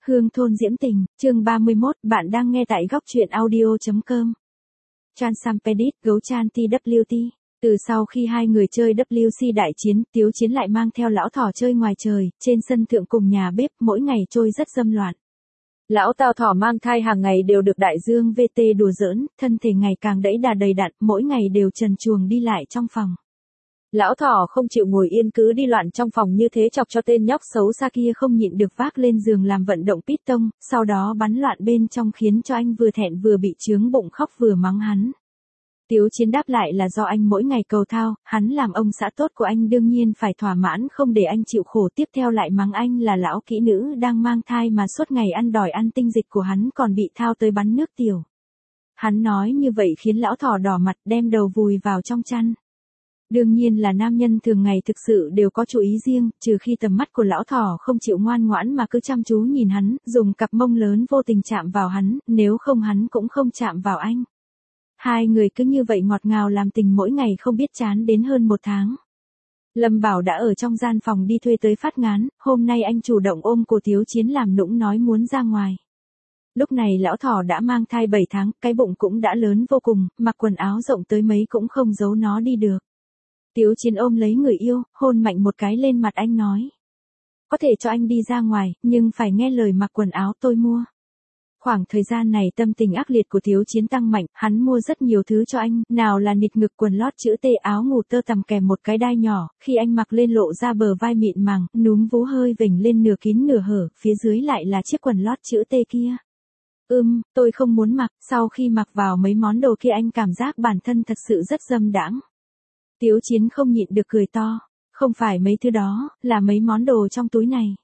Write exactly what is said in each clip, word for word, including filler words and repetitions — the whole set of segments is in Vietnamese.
Hương thôn diễm tình, chương ba mươi mốt, bạn đang nghe tại góc truyện audio chấm com. Chan Sampedit, gấu Chan tê vê tê. Từ sau khi hai người chơi vê kép xê đại chiến, Tiếu Chiến lại mang theo lão thỏ chơi ngoài trời, trên sân thượng cùng nhà bếp, mỗi ngày trôi rất dâm loạn. Lão Tào thỏ mang thai hàng ngày đều được đại dương vê tê đùa giỡn, thân thể ngày càng đẫy đà đầy đặn, mỗi ngày đều trần truồng đi lại trong phòng. Lão thỏ không chịu ngồi yên cứ đi loạn trong phòng như thế chọc cho tên nhóc xấu xa kia không nhịn được vác lên giường làm vận động piston, sau đó bắn loạn bên trong khiến cho anh vừa thẹn vừa bị chướng bụng khóc vừa mắng hắn. Tiếu Chiến đáp lại là do anh mỗi ngày cầu thao, hắn làm ông xã tốt của anh đương nhiên phải thỏa mãn không để anh chịu khổ, tiếp theo lại mắng anh là lão kỹ nữ đang mang thai mà suốt ngày ăn đòi ăn tinh dịch của hắn còn bị thao tới bắn nước tiểu. Hắn nói như vậy khiến lão thỏ đỏ mặt đem đầu vùi vào trong chăn. Đương nhiên là nam nhân thường ngày thực sự đều có chủ ý riêng, trừ khi tầm mắt của lão thỏ không chịu ngoan ngoãn mà cứ chăm chú nhìn hắn, dùng cặp mông lớn vô tình chạm vào hắn, nếu không hắn cũng không chạm vào anh. Hai người cứ như vậy ngọt ngào làm tình mỗi ngày không biết chán đến hơn một tháng. Lâm Bảo đã ở trong gian phòng đi thuê tới phát ngán, hôm nay anh chủ động ôm cô Tiếu Chiến làm nũng nói muốn ra ngoài. Lúc này lão thỏ đã mang thai bảy tháng, cái bụng cũng đã lớn vô cùng, mặc quần áo rộng tới mấy cũng không giấu nó đi được. Tiếu Chiến ôm lấy người yêu, hôn mạnh một cái lên mặt anh nói. Có thể cho anh đi ra ngoài, nhưng phải nghe lời mặc quần áo tôi mua. Khoảng thời gian này tâm tình ác liệt của Tiếu Chiến tăng mạnh, hắn mua rất nhiều thứ cho anh, nào là nịt ngực quần lót chữ T, áo ngủ tơ tằm kèm một cái đai nhỏ, khi anh mặc lên lộ ra bờ vai mịn màng, núm vú hơi vểnh lên nửa kín nửa hở, phía dưới lại là chiếc quần lót chữ T kia. Ừm, tôi không muốn mặc, sau khi mặc vào mấy món đồ kia anh cảm giác bản thân thật sự rất dâm đãng. Tiếu Chiến không nhịn được cười to, không phải mấy thứ đó, là mấy món đồ trong túi này.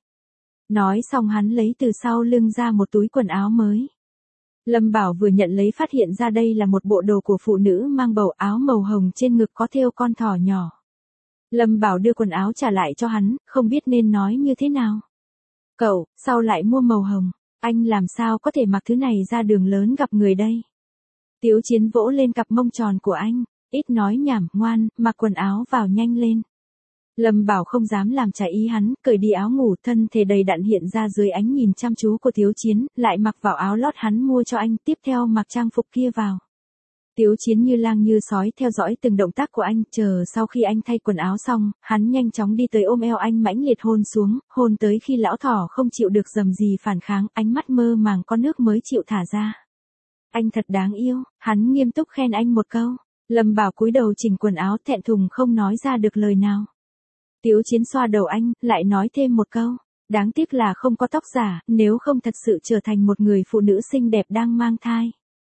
Nói xong hắn lấy từ sau lưng ra một túi quần áo mới. Lâm Bảo vừa nhận lấy phát hiện ra đây là một bộ đồ của phụ nữ mang bầu, áo màu hồng trên ngực có thêu con thỏ nhỏ. Lâm Bảo đưa quần áo trả lại cho hắn, không biết nên nói như thế nào. Cậu, sao lại mua màu hồng? Anh làm sao có thể mặc thứ này ra đường lớn gặp người đây? Tiếu Chiến vỗ lên cặp mông tròn của anh. Ít nói nhảm, ngoan, mặc quần áo vào nhanh lên. Lâm Bảo không dám làm trái ý hắn, cởi đi áo ngủ, thân thể đầy đặn hiện ra dưới ánh nhìn chăm chú của Tiếu Chiến, lại mặc vào áo lót hắn mua cho anh, tiếp theo mặc trang phục kia vào. Tiếu Chiến như lang như sói theo dõi từng động tác của anh, chờ sau khi anh thay quần áo xong, hắn nhanh chóng đi tới ôm eo anh mãnh liệt hôn xuống, hôn tới khi lão thỏ không chịu được dầm gì phản kháng, ánh mắt mơ màng có nước mới chịu thả ra. Anh thật đáng yêu, hắn nghiêm túc khen anh một câu. Lâm Bảo cúi đầu chỉnh quần áo thẹn thùng không nói ra được lời nào. Tiếu Chiến xoa đầu anh, lại nói thêm một câu. Đáng tiếc là không có tóc giả, nếu không thật sự trở thành một người phụ nữ xinh đẹp đang mang thai.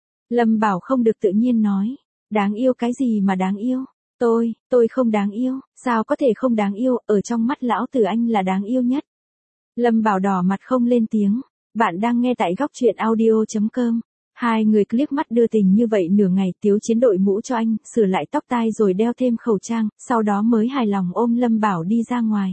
Lâm Bảo không được tự nhiên nói. Đáng yêu cái gì mà đáng yêu? Tôi, tôi không đáng yêu, sao có thể không đáng yêu, ở trong mắt lão tử anh là đáng yêu nhất. Lâm Bảo đỏ mặt không lên tiếng. Bạn đang nghe tại góc truyện audio chấm com. Hai người liếc mắt đưa tình như vậy nửa ngày, Tiếu Chiến đội mũ cho anh, sửa lại tóc tai rồi đeo thêm khẩu trang, sau đó mới hài lòng ôm Lâm Bảo đi ra ngoài.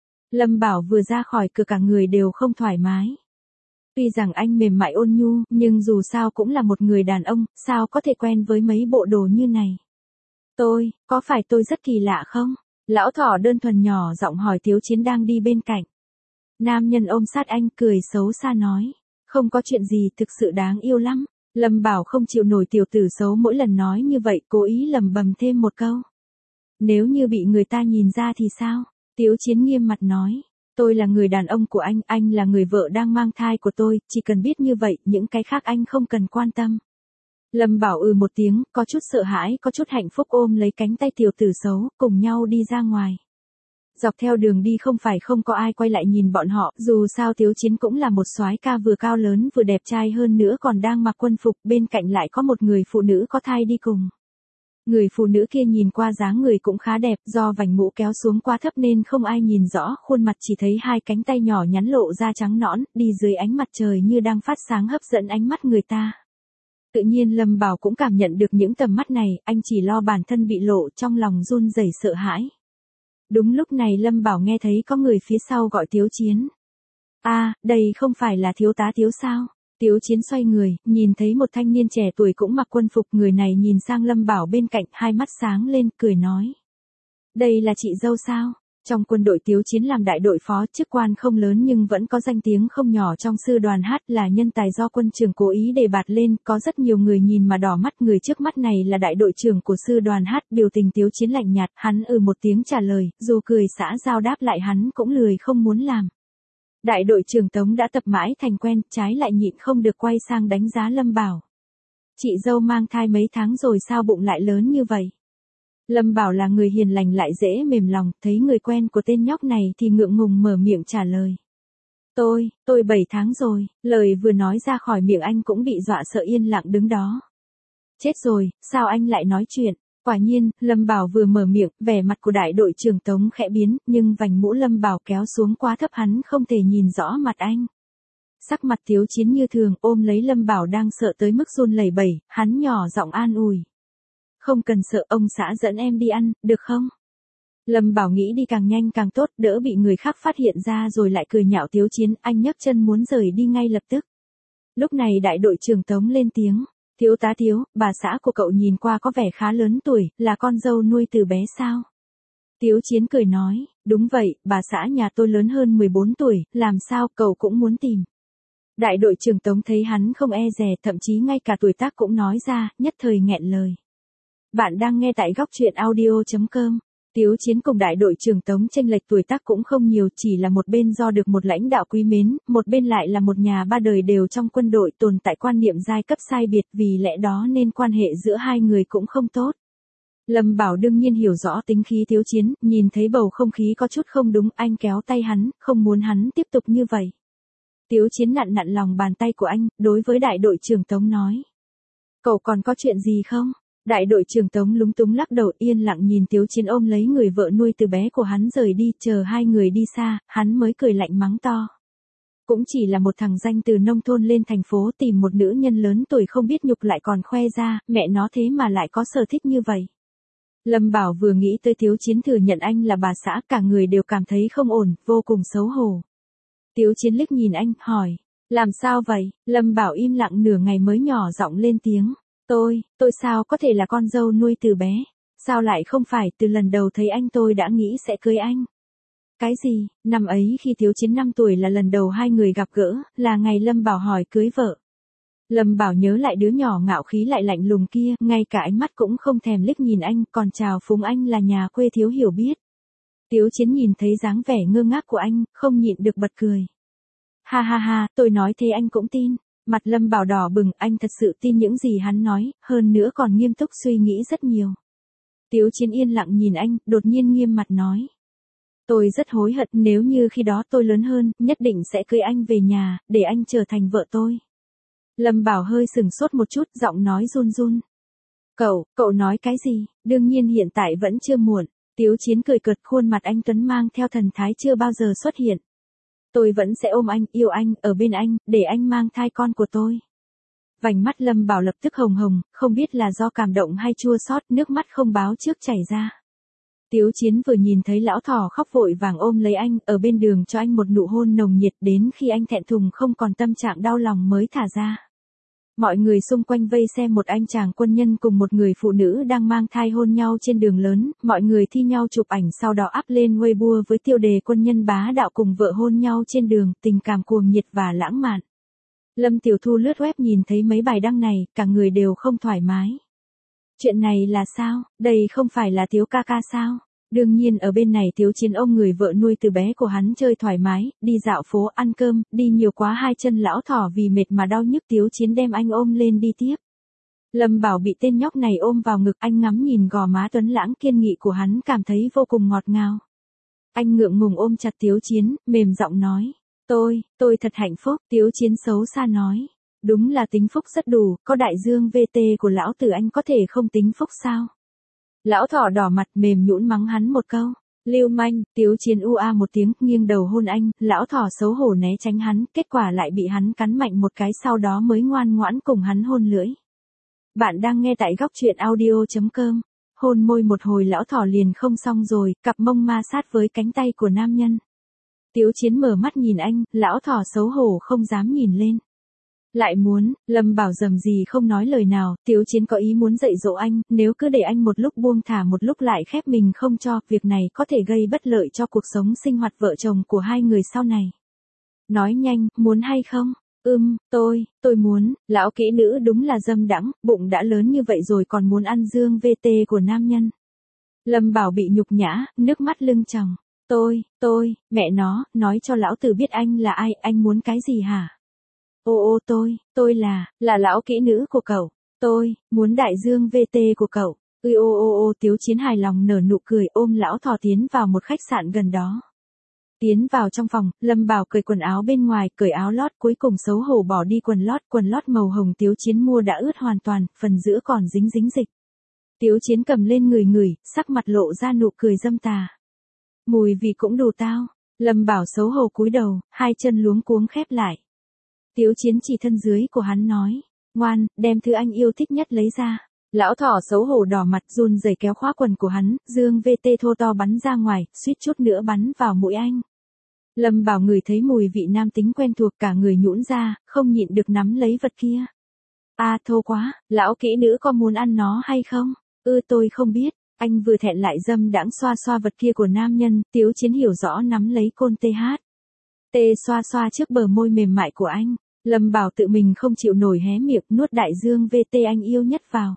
Lâm Bảo vừa ra khỏi cửa cả người đều không thoải mái. Tuy rằng anh mềm mại ôn nhu, nhưng dù sao cũng là một người đàn ông, sao có thể quen với mấy bộ đồ như này. Tôi, có phải tôi rất kỳ lạ không? Lão thỏ đơn thuần nhỏ giọng hỏi Tiếu Chiến đang đi bên cạnh. Nam nhân ôm sát anh cười xấu xa nói. Không có chuyện gì, thực sự đáng yêu lắm. Lâm Bảo không chịu nổi tiểu tử xấu mỗi lần nói như vậy, cố ý lầm bầm thêm một câu. Nếu như bị người ta nhìn ra thì sao? Tiếu Chiến nghiêm mặt nói. Tôi là người đàn ông của anh, anh là người vợ đang mang thai của tôi, chỉ cần biết như vậy, những cái khác anh không cần quan tâm. Lâm Bảo ừ một tiếng, có chút sợ hãi, có chút hạnh phúc ôm lấy cánh tay tiểu tử xấu, cùng nhau đi ra ngoài. Dọc theo đường đi không phải không có ai quay lại nhìn bọn họ, dù sao Tiếu Chiến cũng là một soái ca vừa cao lớn vừa đẹp trai hơn nữa còn đang mặc quân phục, bên cạnh lại có một người phụ nữ có thai đi cùng. Người phụ nữ kia nhìn qua dáng người cũng khá đẹp, do vành mũ kéo xuống quá thấp nên không ai nhìn rõ khuôn mặt, chỉ thấy hai cánh tay nhỏ nhắn lộ ra trắng nõn, đi dưới ánh mặt trời như đang phát sáng hấp dẫn ánh mắt người ta. Tự nhiên Lâm Bảo cũng cảm nhận được những tầm mắt này, anh chỉ lo bản thân bị lộ, trong lòng run rẩy sợ hãi. Đúng lúc này Lâm Bảo nghe thấy có người phía sau gọi Tiếu Chiến. A, à, đây không phải là thiếu tá Tiếu sao? Tiếu Chiến xoay người, nhìn thấy một thanh niên trẻ tuổi cũng mặc quân phục, người này nhìn sang Lâm Bảo bên cạnh, hai mắt sáng lên, cười nói. Đây là chị dâu sao? Trong quân đội Tiếu Chiến làm đại đội phó, chức quan không lớn nhưng vẫn có danh tiếng không nhỏ trong sư đoàn hát, là nhân tài do quân trưởng cố ý đề bạt lên, có rất nhiều người nhìn mà đỏ mắt. Người trước mắt này là đại đội trưởng của sư đoàn hát, biểu tình Tiếu Chiến lạnh nhạt, hắn ừ một tiếng trả lời, dù cười xã giao đáp lại hắn cũng lười không muốn làm. Đại đội trưởng Tống đã tập mãi thành quen, trái lại nhịn không được quay sang đánh giá Lâm Bảo. Chị dâu mang thai mấy tháng rồi sao bụng lại lớn như vậy? Lâm Bảo là người hiền lành lại dễ mềm lòng, thấy người quen của tên nhóc này thì ngượng ngùng mở miệng trả lời. Tôi, tôi bảy tháng rồi, lời vừa nói ra khỏi miệng anh cũng bị dọa sợ yên lặng đứng đó. Chết rồi, sao anh lại nói chuyện? Quả nhiên, Lâm Bảo vừa mở miệng, vẻ mặt của đại đội trưởng Tống khẽ biến, nhưng vành mũ Lâm Bảo kéo xuống quá thấp hắn không thể nhìn rõ mặt anh. Sắc mặt Tiếu Chiến như thường, ôm lấy Lâm Bảo đang sợ tới mức run lẩy bẩy, hắn nhỏ giọng an ủi. Không cần sợ, ông xã dẫn em đi ăn, được không? Lâm Bảo nghĩ đi càng nhanh càng tốt, đỡ bị người khác phát hiện ra rồi lại cười nhạo Tiếu Chiến, anh nhấc chân muốn rời đi ngay lập tức. Lúc này đại đội trưởng Tống lên tiếng, thiếu tá Tiếu, bà xã của cậu nhìn qua có vẻ khá lớn tuổi, là con dâu nuôi từ bé sao? Tiếu Chiến cười nói, đúng vậy, bà xã nhà tôi lớn hơn mười bốn tuổi, làm sao cậu cũng muốn tìm. Đại đội trưởng Tống thấy hắn không e dè, thậm chí ngay cả tuổi tác cũng nói ra, nhất thời nghẹn lời. Bạn đang nghe tại góc truyện audio chấm com. Tiếu Chiến cùng đại đội trưởng Tống chênh lệch tuổi tác cũng không nhiều, chỉ là một bên do được một lãnh đạo quý mến, một bên lại là một nhà ba đời đều trong quân đội, tồn tại quan niệm giai cấp sai biệt, vì lẽ đó nên quan hệ giữa hai người cũng không tốt. Lâm Bảo đương nhiên hiểu rõ tính khí Tiếu Chiến, nhìn thấy bầu không khí có chút không đúng, anh kéo tay hắn, không muốn hắn tiếp tục như vậy. Tiếu Chiến nặn nặn lòng bàn tay của anh, đối với đại đội trưởng Tống nói. Cậu còn có chuyện gì không? Đại đội trưởng Tống lúng túng lắc đầu, yên lặng nhìn Tiếu Chiến ôm lấy người vợ nuôi từ bé của hắn rời đi, chờ hai người đi xa, hắn mới cười lạnh mắng to. Cũng chỉ là một thằng danh từ nông thôn lên thành phố tìm một nữ nhân lớn tuổi không biết nhục lại còn khoe ra, mẹ nó thế mà lại có sở thích như vậy. Lâm Bảo vừa nghĩ tới Tiếu Chiến thừa nhận anh là bà xã, cả người đều cảm thấy không ổn, vô cùng xấu hổ. Tiếu Chiến liếc nhìn anh, hỏi, làm sao vậy? Lâm Bảo im lặng nửa ngày mới nhỏ giọng lên tiếng. Tôi, tôi sao có thể là con dâu nuôi từ bé? Sao lại không phải, từ lần đầu thấy anh tôi đã nghĩ sẽ cưới anh? Cái gì, năm ấy khi Tiếu Chiến năm tuổi là lần đầu hai người gặp gỡ, là ngày Lâm Bảo hỏi cưới vợ. Lâm Bảo nhớ lại đứa nhỏ ngạo khí lại lạnh lùng kia, ngay cả ánh mắt cũng không thèm liếc nhìn anh, còn chào phúng anh là nhà quê thiếu hiểu biết. Tiếu Chiến nhìn thấy dáng vẻ ngơ ngác của anh, không nhịn được bật cười. Ha ha ha, tôi nói thế anh cũng tin. Mặt Lâm Bảo đỏ bừng, anh thật sự tin những gì hắn nói, hơn nữa còn nghiêm túc suy nghĩ rất nhiều. Tiếu Chiến yên lặng nhìn anh, đột nhiên nghiêm mặt nói. Tôi rất hối hận, nếu như khi đó tôi lớn hơn, nhất định sẽ cưới anh về nhà, để anh trở thành vợ tôi. Lâm Bảo hơi sừng sốt một chút, giọng nói run run. Cậu, cậu nói cái gì? Đương nhiên hiện tại vẫn chưa muộn. Tiếu Chiến cười cợt, khuôn mặt anh tuấn mang theo thần thái chưa bao giờ xuất hiện. Tôi vẫn sẽ ôm anh, yêu anh, ở bên anh, để anh mang thai con của tôi. Vành mắt Lâm Bảo lập tức hồng hồng, không biết là do cảm động hay chua xót, nước mắt không báo trước chảy ra. Tiếu Chiến vừa nhìn thấy lão thỏ khóc vội vàng ôm lấy anh, ở bên đường cho anh một nụ hôn nồng nhiệt, đến khi anh thẹn thùng không còn tâm trạng đau lòng mới thả ra. Mọi người xung quanh vây xem một anh chàng quân nhân cùng một người phụ nữ đang mang thai hôn nhau trên đường lớn, mọi người thi nhau chụp ảnh sau đó up lên Weibo với tiêu đề quân nhân bá đạo cùng vợ hôn nhau trên đường, tình cảm cuồng nhiệt và lãng mạn. Lâm Tiểu Thu lướt web nhìn thấy mấy bài đăng này, cả người đều không thoải mái. Chuyện này là sao? Đây không phải là Tiếu ca ca sao? Đương nhiên ở bên này Tiếu Chiến ôm người vợ nuôi từ bé của hắn chơi thoải mái, đi dạo phố ăn cơm, đi nhiều quá hai chân lão thỏ vì mệt mà đau nhức, Tiếu Chiến đem anh ôm lên đi tiếp. Lâm Bảo bị tên nhóc này ôm vào ngực, anh ngắm nhìn gò má tuấn lãng kiên nghị của hắn cảm thấy vô cùng ngọt ngào. Anh ngượng ngùng ôm chặt Tiếu Chiến, mềm giọng nói, tôi, tôi thật hạnh phúc. Tiếu Chiến xấu xa nói, đúng là tính phúc rất đủ, có đại dương vê tê của lão tử anh có thể không tính phúc sao? Lão thỏ đỏ mặt mềm nhũn mắng hắn một câu. Lưu manh, Tiếu Chiến u a một tiếng, nghiêng đầu hôn anh, lão thỏ xấu hổ né tránh hắn, kết quả lại bị hắn cắn mạnh một cái, sau đó mới ngoan ngoãn cùng hắn hôn lưỡi. Bạn đang nghe tại góc truyện audio chấm com. Hôn môi một hồi lão thỏ liền không xong rồi, cặp mông ma sát với cánh tay của nam nhân. Tiếu Chiến mở mắt nhìn anh, lão thỏ xấu hổ không dám nhìn lên. Lại muốn, Lâm Bảo dầm gì không nói lời nào, Tiếu Chiến có ý muốn dạy dỗ anh, nếu cứ để anh một lúc buông thả một lúc lại khép mình không cho, việc này có thể gây bất lợi cho cuộc sống sinh hoạt vợ chồng của hai người sau này. Nói nhanh, muốn hay không? Ừm, tôi, tôi muốn, lão kỹ nữ đúng là dâm đãng, bụng đã lớn như vậy rồi còn muốn ăn dương vê tê của nam nhân. Lâm Bảo bị nhục nhã, nước mắt lưng tròng. Tôi, tôi, mẹ nó, nói cho lão tử biết anh là ai, anh muốn cái gì hả? Ô ô tôi, tôi là, là lão kỹ nữ của cậu. Tôi, muốn đại dương vê tê của cậu. Ui ô ô ô Tiếu Chiến hài lòng nở nụ cười ôm lão thỏ tiến vào một khách sạn gần đó. Tiến vào trong phòng, Lâm Bảo cởi quần áo bên ngoài, cởi áo lót cuối cùng xấu hổ bỏ đi quần lót, quần lót màu hồng Tiếu Chiến mua đã ướt hoàn toàn, phần giữa còn dính dính dịch. Tiếu Chiến cầm lên người người, sắc mặt lộ ra nụ cười dâm tà. Mùi vị cũng đủ tao. Lâm Bảo xấu hổ cúi đầu, hai chân luống cuống khép lại. Tiếu Chiến chỉ thân dưới của hắn nói, ngoan, đem thứ anh yêu thích nhất lấy ra. Lão thỏ xấu hổ đỏ mặt run rẩy kéo khóa quần của hắn, dương vê tê thô to bắn ra ngoài, suýt chút nữa bắn vào mũi anh. Lâm Bảo ngửi thấy mùi vị nam tính quen thuộc cả người nhũn ra, không nhịn được nắm lấy vật kia. A à, thô quá, lão kỹ nữ có muốn ăn nó hay không? Ư tôi không biết, anh vừa thẹn lại dâm đãng xoa xoa vật kia của nam nhân, Tiếu Chiến hiểu rõ nắm lấy côn tê hát. Tê xoa xoa trước bờ môi mềm mại của anh, Lâm Bảo tự mình không chịu nổi hé miệng nuốt đại dương vê tê anh yêu nhất vào.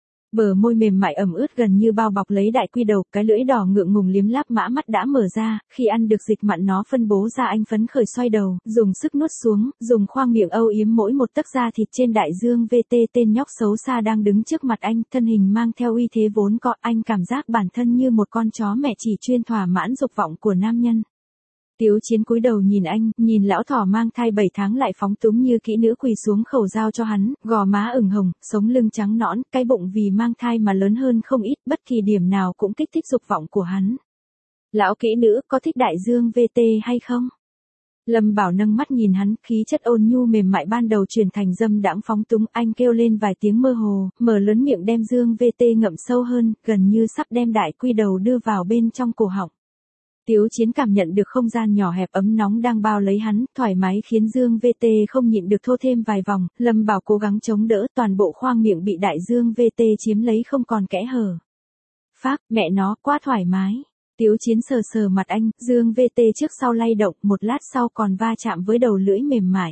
Bờ môi mềm mại ẩm ướt gần như bao bọc lấy đại quy đầu, cái lưỡi đỏ ngượng ngùng liếm láp mã mắt đã mở ra, khi ăn được dịch mặn nó phân bố ra anh phấn khởi xoay đầu, dùng sức nuốt xuống, dùng khoang miệng âu yếm mỗi một tấc da thịt trên đại dương vê tê tên nhóc xấu xa đang đứng trước mặt anh, thân hình mang theo uy thế vốn có, anh cảm giác bản thân như một con chó mẹ chỉ chuyên thỏa mãn dục vọng của nam nhân. Tiếu Chiến cúi đầu nhìn anh, nhìn lão thỏ mang thai bảy tháng lại phóng túng như kỹ nữ quỳ xuống khẩu giao cho hắn, gò má ửng hồng, sống lưng trắng nõn, cái bụng vì mang thai mà lớn hơn không ít, bất kỳ điểm nào cũng kích thích dục vọng của hắn. Lão kỹ nữ, có thích đại dương vê tê hay không? Lâm Bảo nâng mắt nhìn hắn, khí chất ôn nhu mềm mại ban đầu chuyển thành dâm đãng phóng túng, anh kêu lên vài tiếng mơ hồ, mở lớn miệng đem dương vê tê ngậm sâu hơn, gần như sắp đem đại quy đầu đưa vào bên trong cổ họng. Tiếu Chiến cảm nhận được không gian nhỏ hẹp ấm nóng đang bao lấy hắn, thoải mái khiến dương vê tê không nhịn được thô thêm vài vòng, Lâm Bảo cố gắng chống đỡ, toàn bộ khoang miệng bị đại dương vê tê chiếm lấy không còn kẽ hở. Phác, mẹ nó, quá thoải mái. Tiếu Chiến sờ sờ mặt anh, dương vê tê trước sau lay động, một lát sau còn va chạm với đầu lưỡi mềm mại.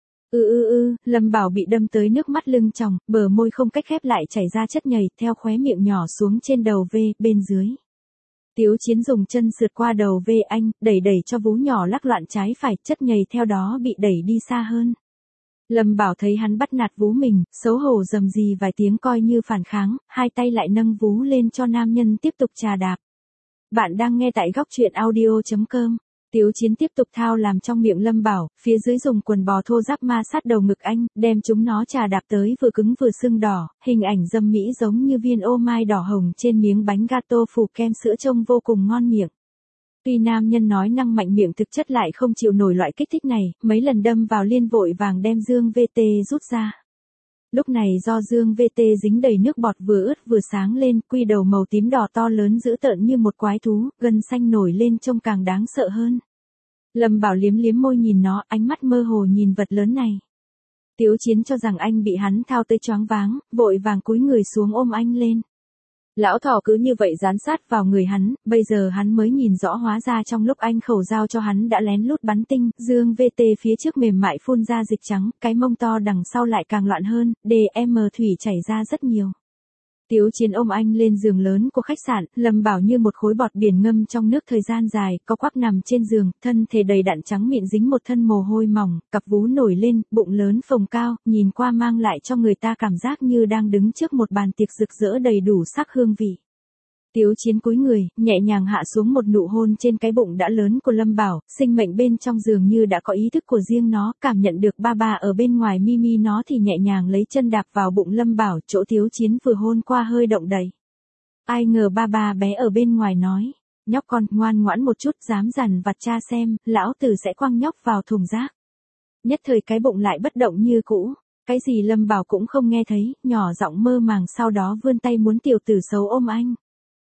Ư ư ư, Lâm Bảo bị đâm tới nước mắt lưng tròng, bờ môi không cách khép lại chảy ra chất nhầy, theo khóe miệng nhỏ xuống trên đầu V, bên dưới. Tiếu Chiến dùng chân sượt qua đầu V anh, đẩy đẩy cho vú nhỏ lắc loạn trái phải, chất nhầy theo đó bị đẩy đi xa hơn. Lâm Bảo thấy hắn bắt nạt vú mình, xấu hổ rầm rì vài tiếng coi như phản kháng, hai tay lại nâng vú lên cho nam nhân tiếp tục chà đạp. Bạn đang nghe tại góc truyện audio chấm com. Tiếu Chiến tiếp tục thao làm trong miệng Lâm Bảo, phía dưới dùng quần bò thô ráp ma sát đầu ngực anh, đem chúng nó chà đạp tới vừa cứng vừa sưng đỏ, hình ảnh dâm mỹ giống như viên ô mai đỏ hồng trên miếng bánh gato phủ kem sữa trông vô cùng ngon miệng. Tuy nam nhân nói năng mạnh miệng thực chất lại không chịu nổi loại kích thích này, mấy lần đâm vào liên vội vàng đem dương vê tê rút ra. Lúc này do dương vê tê dính đầy nước bọt vừa ướt vừa sáng lên, quy đầu màu tím đỏ to lớn dữ tợn như một quái thú, gân xanh nổi lên trông càng đáng sợ hơn. Lâm Bảo liếm liếm môi nhìn nó, ánh mắt mơ hồ nhìn vật lớn này. Tiếu Chiến cho rằng anh bị hắn thao tới choáng váng, vội vàng cúi người xuống ôm anh lên. Lão thỏ cứ như vậy dán sát vào người hắn, bây giờ hắn mới nhìn rõ hóa ra trong lúc anh khẩu giao cho hắn đã lén lút bắn tinh, dương vê tê phía trước mềm mại phun ra dịch trắng, cái mông to đằng sau lại càng loạn hơn, đê em thủy chảy ra rất nhiều. Tiếu Chiến ôm anh lên giường lớn của khách sạn, Lâm Bảo như một khối bọt biển ngâm trong nước thời gian dài, co quắp nằm trên giường, thân thể đầy đặn trắng mịn dính một thân mồ hôi mỏng, cặp vú nổi lên, bụng lớn phồng cao, nhìn qua mang lại cho người ta cảm giác như đang đứng trước một bàn tiệc rực rỡ đầy đủ sắc hương vị. Tiếu Chiến cúi người, nhẹ nhàng hạ xuống một nụ hôn trên cái bụng đã lớn của Lâm Bảo, sinh mệnh bên trong giường như đã có ý thức của riêng nó, cảm nhận được ba ba ở bên ngoài Mimi nó thì nhẹ nhàng lấy chân đạp vào bụng Lâm Bảo, chỗ Tiếu Chiến vừa hôn qua hơi động đậy. Ai ngờ ba ba bé ở bên ngoài nói, nhóc con, ngoan ngoãn một chút, dám dằn vặt cha xem, lão tử sẽ quăng nhóc vào thùng rác. Nhất thời cái bụng lại bất động như cũ, cái gì Lâm Bảo cũng không nghe thấy, nhỏ giọng mơ màng sau đó vươn tay muốn tiểu tử xấu ôm anh.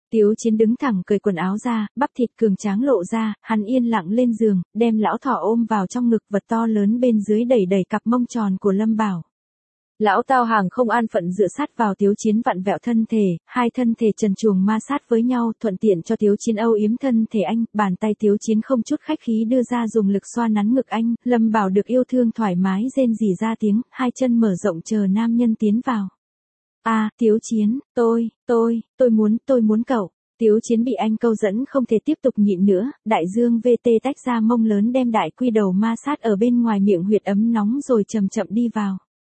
Tiếu Chiến đứng thẳng cởi quần áo ra, bắp thịt cường tráng lộ ra, hắn yên lặng lên giường, đem lão thỏ ôm vào trong ngực, vật to lớn bên dưới đẩy đẩy cặp mông tròn của Lâm Bảo. Lão Tao Hàng không an phận dựa sát vào Tiếu Chiến vặn vẹo thân thể, hai thân thể trần truồng ma sát với nhau, thuận tiện cho Tiếu Chiến âu yếm thân thể anh, bàn tay Tiếu Chiến không chút khách khí đưa ra dùng lực xoa nắn ngực anh, Lâm Bảo được yêu thương thoải mái rên rỉ ra tiếng, hai chân mở rộng chờ nam nhân tiến vào. A, à, Tiếu Chiến, tôi, tôi, tôi muốn, tôi muốn cậu. Tiếu Chiến bị anh câu dẫn không thể tiếp tục nhịn nữa, đại dương vê tê tách ra mông lớn đem đại quy đầu ma sát ở bên ngoài miệng huyệt ấm nóng rồi chậm chậm đi vào.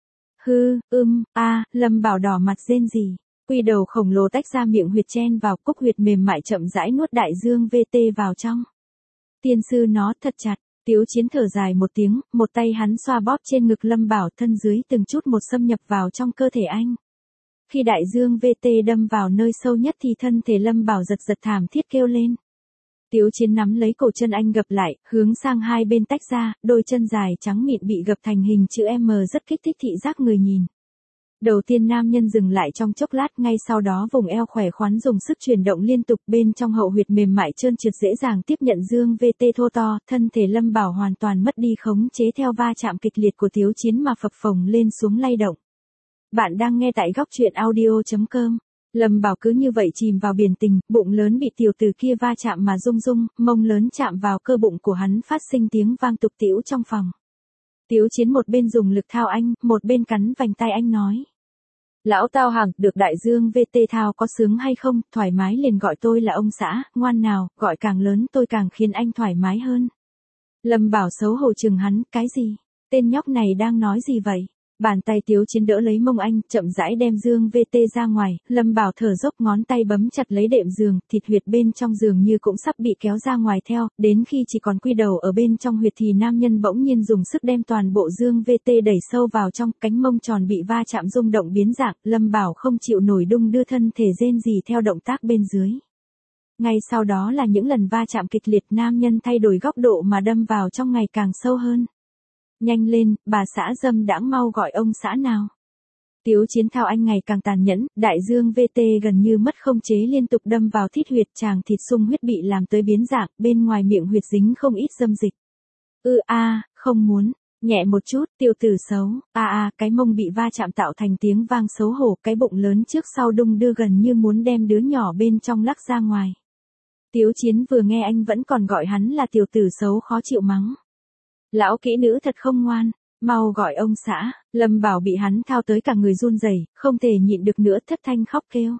Hư, ưm, a, à, Lâm Bảo đỏ mặt rên rỉ. Quy đầu khổng lồ tách ra miệng huyệt chen vào, cúc huyệt mềm mại chậm rãi nuốt đại dương vê tê vào trong. Tiên sư nó thật chặt. Tiếu Chiến thở dài một tiếng, một tay hắn xoa bóp trên ngực Lâm Bảo, thân dưới từng chút một xâm nhập vào trong cơ thể anh. Khi đại dương vê tê đâm vào nơi sâu nhất thì thân thể Lâm Bảo giật giật thảm thiết kêu lên. Tiếu Chiến nắm lấy cổ chân anh gập lại, hướng sang hai bên tách ra, đôi chân dài trắng mịn bị gập thành hình chữ M rất kích thích thị giác người nhìn. Đầu tiên nam nhân dừng lại trong chốc lát, ngay sau đó vùng eo khỏe khoắn dùng sức chuyển động liên tục, bên trong hậu huyệt mềm mại trơn trượt dễ dàng tiếp nhận dương vê tê thô to, thân thể Lâm Bảo hoàn toàn mất đi khống chế theo va chạm kịch liệt của Tiếu Chiến mà phập phồng lên xuống lay động. Bạn đang nghe tại góc truyện audio chấm com. Lâm Bảo cứ như vậy chìm vào biển tình, bụng lớn bị tiểu tử kia va chạm mà rung rung, mông lớn chạm vào cơ bụng của hắn phát sinh tiếng vang tục tĩu trong phòng. Tiếu Chiến một bên dùng lực thao anh, một bên cắn vành tay anh nói. Lão Tao Hàng, được đại dương vê tê thao có sướng hay không, thoải mái liền gọi tôi là ông xã, ngoan nào, gọi càng lớn tôi càng khiến anh thoải mái hơn. Lâm Bảo xấu hổ chừng hắn, cái gì? Tên nhóc này đang nói gì vậy? Bàn tay Tiếu Chiến đỡ lấy mông anh, chậm rãi đem dương vê tê ra ngoài, Lâm Bảo thở dốc ngón tay bấm chặt lấy đệm giường, thịt huyệt bên trong giường như cũng sắp bị kéo ra ngoài theo, đến khi chỉ còn quy đầu ở bên trong huyệt thì nam nhân bỗng nhiên dùng sức đem toàn bộ dương vê tê đẩy sâu vào trong, cánh mông tròn bị va chạm rung động biến dạng, Lâm Bảo không chịu nổi đung đưa thân thể rên rỉ theo động tác bên dưới. Ngay sau đó là những lần va chạm kịch liệt, nam nhân thay đổi góc độ mà đâm vào trong ngày càng sâu hơn. Nhanh lên, bà xã dâm đãng, mau gọi ông xã nào. Tiếu Chiến thao anh ngày càng tàn nhẫn, đại dương vê tê gần như mất không chế liên tục đâm vào thít huyệt, chàng thịt sung huyết bị làm tới biến dạng, bên ngoài miệng huyệt dính không ít dâm dịch. Ư a, à, không muốn, nhẹ một chút, tiểu tử xấu, a à, a, à, cái mông bị va chạm tạo thành tiếng vang xấu hổ, cái bụng lớn trước sau đung đưa gần như muốn đem đứa nhỏ bên trong lắc ra ngoài. Tiếu Chiến vừa nghe anh vẫn còn gọi hắn là tiểu tử xấu khó chịu mắng. Lão kỹ nữ thật không ngoan, mau gọi ông xã. Lâm Bảo bị hắn thao tới cả người run rẩy, không thể nhịn được nữa thất thanh khóc kêu.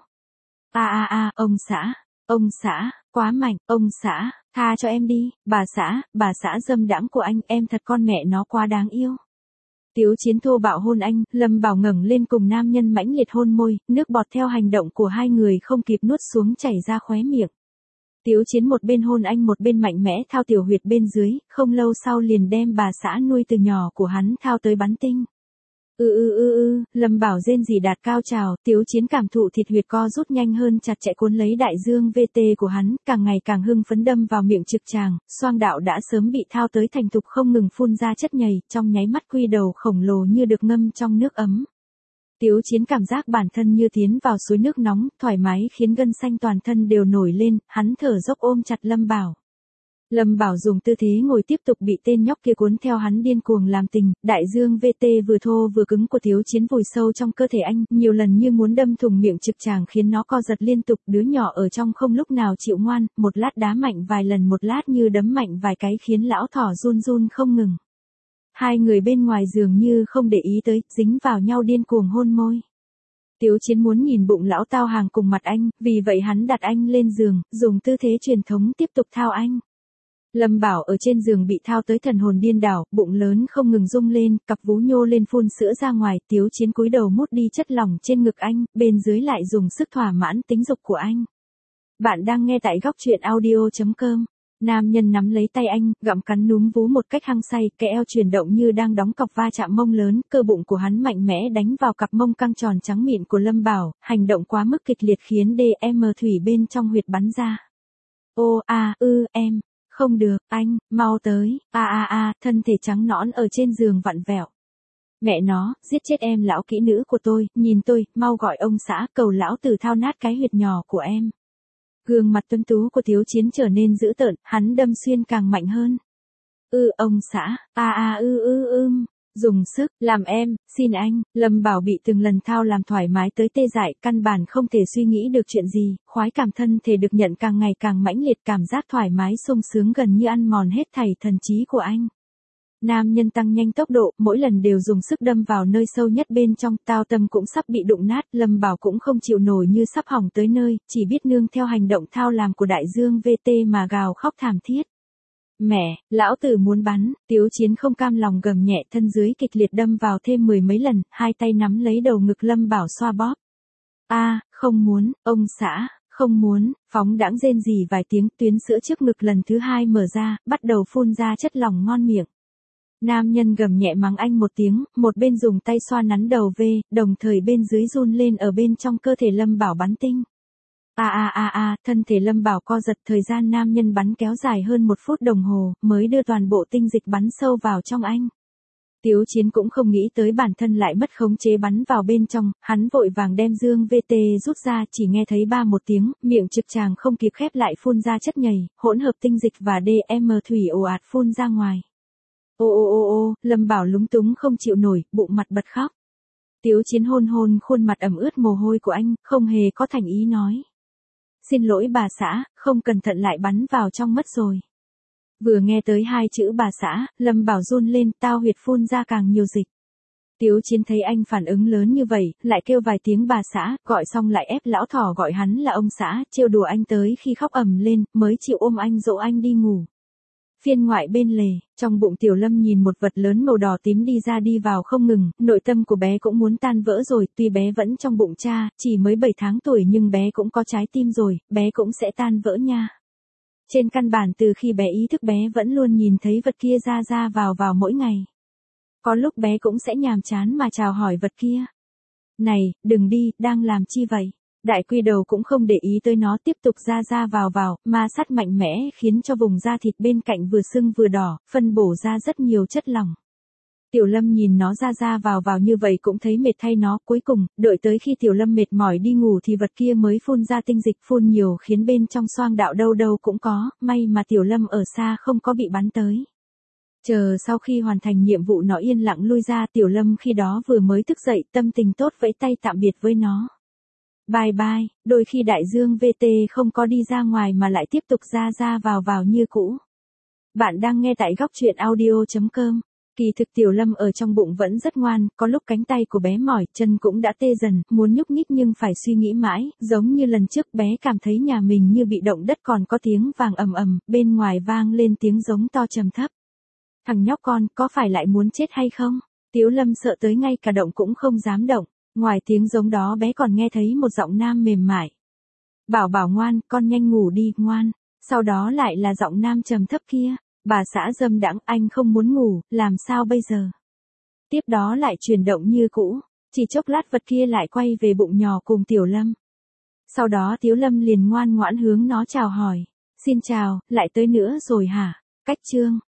A a a, ông xã, ông xã, quá mạnh, ông xã, tha cho em đi, bà xã, bà xã dâm đãng của anh, em thật con mẹ nó quá đáng yêu. Tiếu Chiến thô bạo hôn anh, Lâm Bảo ngẩng lên cùng nam nhân mãnh liệt hôn môi, nước bọt theo hành động của hai người không kịp nuốt xuống chảy ra khóe miệng. Tiếu Chiến một bên hôn anh một bên mạnh mẽ thao tiểu huyệt bên dưới, không lâu sau liền đem bà xã nuôi từ nhỏ của hắn thao tới bắn tinh. Ư ư ư ư, Lâm Bảo rên rỉ đạt cao trào, Tiếu Chiến cảm thụ thịt huyệt co rút nhanh hơn chặt chẽ cuốn lấy đại dương vê tê của hắn, càng ngày càng hưng phấn đâm vào miệng trực tràng, xoang đạo đã sớm bị thao tới thành thục không ngừng phun ra chất nhầy, trong nháy mắt quy đầu khổng lồ như được ngâm trong nước ấm. Tiếu Chiến cảm giác bản thân như tiến vào suối nước nóng, thoải mái khiến gân xanh toàn thân đều nổi lên, hắn thở dốc ôm chặt Lâm Bảo. Lâm Bảo dùng tư thế ngồi tiếp tục bị tên nhóc kia cuốn theo hắn điên cuồng làm tình, đại dương vê tê vừa thô vừa cứng của Tiếu Chiến vùi sâu trong cơ thể anh, nhiều lần như muốn đâm thủng miệng trực tràng khiến nó co giật liên tục, đứa nhỏ ở trong không lúc nào chịu ngoan, một lát đá mạnh vài lần, một lát như đấm mạnh vài cái khiến lão thỏ run run không ngừng. Hai người bên ngoài giường như không để ý tới, dính vào nhau điên cuồng hôn môi. Tiếu Chiến muốn nhìn bụng lão Tao Hàng cùng mặt anh, vì vậy hắn đặt anh lên giường, dùng tư thế truyền thống tiếp tục thao anh. Lâm Bảo ở trên giường bị thao tới thần hồn điên đảo, bụng lớn không ngừng rung lên, cặp vú nhô lên phun sữa ra ngoài, Tiếu Chiến cúi đầu mút đi chất lỏng trên ngực anh, bên dưới lại dùng sức thỏa mãn tính dục của anh. Bạn đang nghe tại góc truyện audio chấm com. Nam nhân nắm lấy tay anh, gặm cắn núm vú một cách hăng say, cái eo chuyển động như đang đóng cọc va chạm mông lớn, cơ bụng của hắn mạnh mẽ đánh vào cặp mông căng tròn trắng mịn của Lâm Bảo, hành động quá mức kịch liệt khiến đê em thủy bên trong huyệt bắn ra. Ô a ư em, không được, anh, mau tới, a a a, thân thể trắng nõn ở trên giường vặn vẹo. Mẹ nó, giết chết em lão kỹ nữ của tôi, nhìn tôi, mau gọi ông xã, cầu lão tử thao nát cái huyệt nhỏ của em. Gương mặt tuấn tú của Tiếu Chiến trở nên dữ tợn, hắn đâm xuyên càng mạnh hơn. Ư ông xã, a a ư ư ưm, dùng sức, làm em, xin anh, Lâm Bảo bị từng lần thao làm thoải mái tới tê dại, căn bản không thể suy nghĩ được chuyện gì, khoái cảm thân thể được nhận càng ngày càng mãnh liệt, cảm giác thoải mái sung sướng gần như ăn mòn hết thảy thần trí của anh. Nam nhân tăng nhanh tốc độ, mỗi lần đều dùng sức đâm vào nơi sâu nhất bên trong, tao tâm cũng sắp bị đụng nát, Lâm Bảo cũng không chịu nổi như sắp hỏng tới nơi, chỉ biết nương theo hành động thao làm của đại dương vê tê mà gào khóc thảm thiết. Mẹ, lão tử muốn bắn, Tiếu Chiến không cam lòng gầm nhẹ, thân dưới kịch liệt đâm vào thêm mười mấy lần, hai tay nắm lấy đầu ngực Lâm Bảo xoa bóp. A, không muốn, ông xã, không muốn, phóng đãng rên rỉ vài tiếng, tuyến sữa trước ngực lần thứ hai mở ra, bắt đầu phun ra chất lỏng ngon miệng. Nam nhân gầm nhẹ mắng anh một tiếng, một bên dùng tay xoa nắn đầu V, đồng thời bên dưới run lên ở bên trong cơ thể Lâm Bảo bắn tinh. A a a a, thân thể Lâm Bảo co giật, thời gian nam nhân bắn kéo dài hơn một phút đồng hồ, mới đưa toàn bộ tinh dịch bắn sâu vào trong anh. Tiếu Chiến cũng không nghĩ tới bản thân lại mất khống chế bắn vào bên trong, hắn vội vàng đem dương vê tê rút ra, chỉ nghe thấy ba một tiếng, miệng trực tràng không kịp khép lại phun ra chất nhầy, hỗn hợp tinh dịch và đê em thủy ồ ạt phun ra ngoài. Ô ô ô ô, Lâm Bảo lúng túng không chịu nổi, bụng mặt bật khóc. Tiếu Chiến hôn hôn khuôn mặt ẩm ướt mồ hôi của anh, không hề có thành ý nói. Xin lỗi bà xã, không cẩn thận lại bắn vào trong mất rồi. Vừa nghe tới hai chữ bà xã, Lâm Bảo run lên, tao huyệt phun ra càng nhiều dịch. Tiếu Chiến thấy anh phản ứng lớn như vậy, lại kêu vài tiếng bà xã, gọi xong lại ép lão thỏ gọi hắn là ông xã, trêu đùa anh tới khi khóc ầm lên, mới chịu ôm anh dỗ anh đi ngủ. Phiên ngoại bên lề, trong bụng Tiểu Lâm nhìn một vật lớn màu đỏ tím đi ra đi vào không ngừng, nội tâm của bé cũng muốn tan vỡ rồi, tuy bé vẫn trong bụng cha, chỉ mới bảy tháng tuổi nhưng bé cũng có trái tim rồi, bé cũng sẽ tan vỡ nha. Trên căn bản từ khi bé ý thức bé vẫn luôn nhìn thấy vật kia ra ra vào vào mỗi ngày. Có lúc bé cũng sẽ nhàm chán mà chào hỏi vật kia. Này, đừng đi, đang làm chi vậy? Đại quy đầu cũng không để ý tới nó, tiếp tục ra ra vào vào, ma sát mạnh mẽ khiến cho vùng da thịt bên cạnh vừa sưng vừa đỏ, phân bổ ra rất nhiều chất lỏng. Tiểu Lâm nhìn nó ra ra vào vào như vậy cũng thấy mệt thay nó, cuối cùng, đợi tới khi Tiểu Lâm mệt mỏi đi ngủ thì vật kia mới phun ra tinh dịch, phun nhiều khiến bên trong xoang đạo đâu đâu cũng có, may mà Tiểu Lâm ở xa không có bị bắn tới. Chờ sau khi hoàn thành nhiệm vụ nó yên lặng lui ra, Tiểu Lâm khi đó vừa mới thức dậy, tâm tình tốt vẫy tay tạm biệt với nó. Bye bye, đôi khi đại dương vê tê không có đi ra ngoài mà lại tiếp tục ra ra vào vào như cũ. Bạn đang nghe tại góc truyện audio chấm com. Kỳ thực Tiểu Lâm ở trong bụng vẫn rất ngoan, có lúc cánh tay của bé mỏi, chân cũng đã tê dần, muốn nhúc nhích nhưng phải suy nghĩ mãi, giống như lần trước bé cảm thấy nhà mình như bị động đất còn có tiếng vàng ầm ầm, bên ngoài vang lên tiếng giống to trầm thấp. Thằng nhóc con, có phải lại muốn chết hay không? Tiểu Lâm sợ tới ngay cả động cũng không dám động. Ngoài tiếng giống đó bé còn nghe thấy một giọng nam mềm mại. Bảo bảo ngoan, con nhanh ngủ đi, ngoan. Sau đó lại là giọng nam trầm thấp kia. Bà xã dâm đãng, anh không muốn ngủ, làm sao bây giờ? Tiếp đó lại chuyển động như cũ. Chỉ chốc lát vật kia lại quay về bụng nhỏ cùng Tiểu Lâm. Sau đó Tiểu Lâm liền ngoan ngoãn hướng nó chào hỏi. Xin chào, lại tới nữa rồi hả? Cách chương.